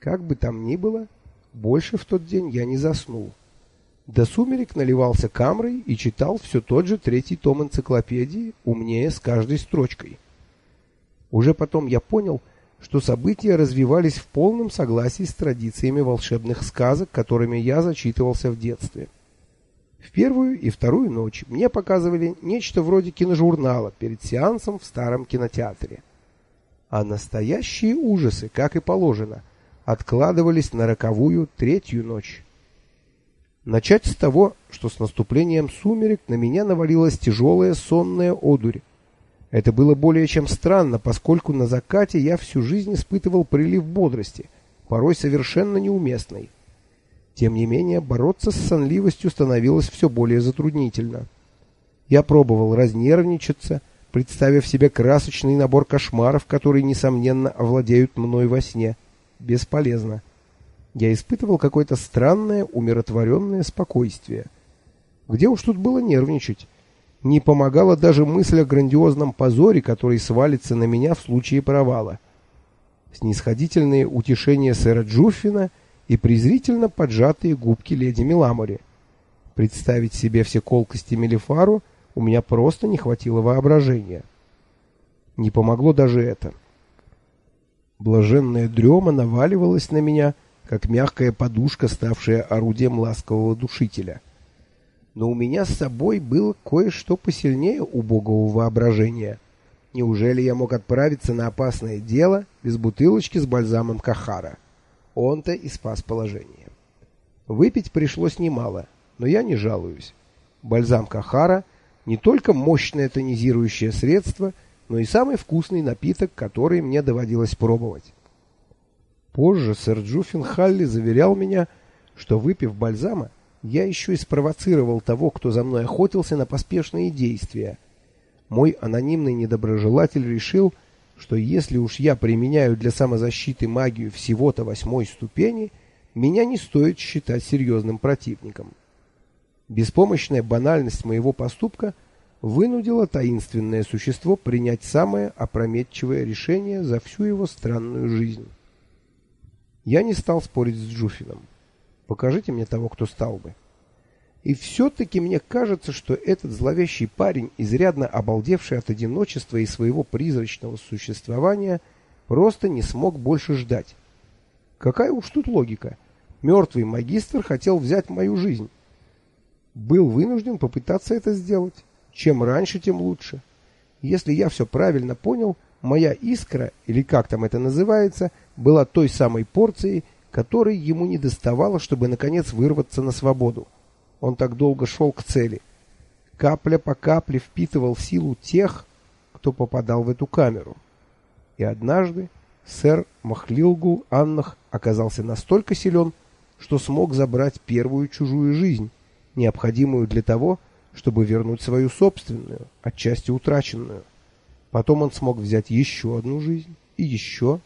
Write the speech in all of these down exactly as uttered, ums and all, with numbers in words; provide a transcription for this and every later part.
Как бы там ни было, больше в тот день я не заснул. До сумерек наливался камрой и читал все тот же третий том энциклопедии, умнее с каждой строчкой. Уже потом я понял, что события развивались в полном согласии с традициями волшебных сказок, которыми я зачитывался в детстве. В первую и вторую ночь мне показывали нечто вроде киножурнала перед сеансом в старом кинотеатре. А настоящие ужасы, как и положено, откладывались на роковую третью ночь. Начать с того, что с наступлением сумерек на меня навалилась тяжелая сонная одурь. Это было более чем странно, поскольку на закате я всю жизнь испытывал прилив бодрости, порой совершенно неуместный. Тем не менее, бороться с сонливостью становилось все более затруднительно. Я пробовал разнервничаться, представив себе красочный набор кошмаров, которые, несомненно, овладеют мной во сне. Бесполезно. Я испытывал какое-то странное, умиротворенное спокойствие. Где уж тут было нервничать? Не помогала даже мысль о грандиозном позоре, который свалится на меня в случае провала. Снисходительные утешения сэра Джуффина и презрительно поджатые губки леди Меламори. Представить себе все колкости Мелифару у меня просто не хватило воображения. Не помогло даже это. Блаженная дрема наваливалась на меня, как мягкая подушка, ставшая орудием ласкового душителя. Но у меня с собой было кое-что посильнее убогого воображения. Неужели я мог отправиться на опасное дело без бутылочки с бальзамом Кахара? Он-то и спас положение. Выпить пришлось немало, но я не жалуюсь. Бальзам Кахара не только мощное тонизирующее средство, но и самый вкусный напиток, который мне доводилось пробовать. Позже сэр Джуффин Халли заверял меня, что, выпив бальзама, я еще и спровоцировал того, кто за мной охотился, на поспешные действия. Мой анонимный недоброжелатель решил, что если уж я применяю для самозащиты магию всего-то восьмой ступени, меня не стоит считать серьезным противником. Беспомощная банальность моего поступка вынудила таинственное существо принять самое опрометчивое решение за всю его странную жизнь. Я не стал спорить с Джуффином. Покажите мне того, кто стал бы. И все-таки мне кажется, что этот зловещий парень, изрядно обалдевший от одиночества и своего призрачного существования, просто не смог больше ждать. Какая уж тут логика? Мертвый магистр хотел взять мою жизнь. Был вынужден попытаться это сделать. Чем раньше, тем лучше. Если я все правильно понял, моя искра, или как там это называется, была той самой порцией, которой ему недоставало, чтобы наконец вырваться на свободу. Он так долго шел к цели. Капля по капле впитывал силу тех, кто попадал в эту камеру. И однажды сэр Махлилгул Аннах оказался настолько силен, что смог забрать первую чужую жизнь, необходимую для того, чтобы вернуть свою собственную, отчасти утраченную. Потом он смог взять еще одну жизнь и еще.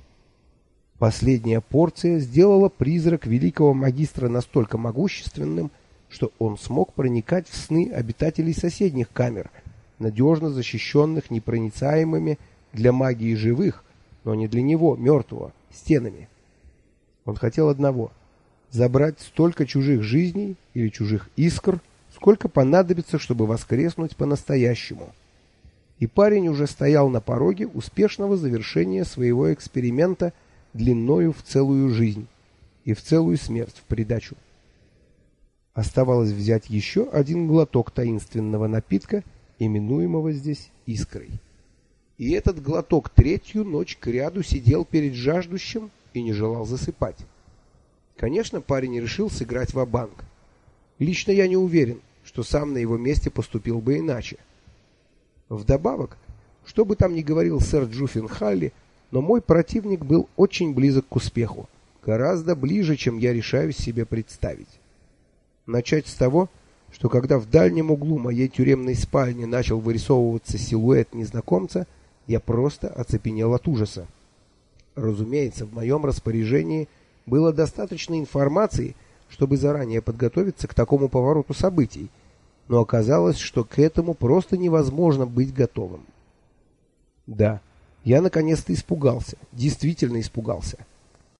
Последняя порция сделала призрак великого магистра настолько могущественным, что он смог проникать в сны обитателей соседних камер, надежно защищенных непроницаемыми для магии живых, но не для него, мертвого, стенами. Он хотел одного — забрать столько чужих жизней или чужих искр, сколько понадобится, чтобы воскреснуть по-настоящему. И парень уже стоял на пороге успешного завершения своего эксперимента длиною в целую жизнь и в целую смерть в придачу. Оставалось взять еще один глоток таинственного напитка, именуемого здесь искрой. И этот глоток третью ночь кряду сидел перед жаждущим и не желал засыпать. Конечно, парень решил сыграть ва-банк. Лично я не уверен, что сам на его месте поступил бы иначе. Вдобавок, что бы там ни говорил сэр Джуффин Халли, но мой противник был очень близок к успеху, гораздо ближе, чем я решаюсь себе представить. Начать с того, что когда в дальнем углу моей тюремной спальни начал вырисовываться силуэт незнакомца, я просто оцепенел от ужаса. Разумеется, в моем распоряжении было достаточно информации, чтобы заранее подготовиться к такому повороту событий, но оказалось, что к этому просто невозможно быть готовым. Да, я наконец-то испугался, действительно испугался.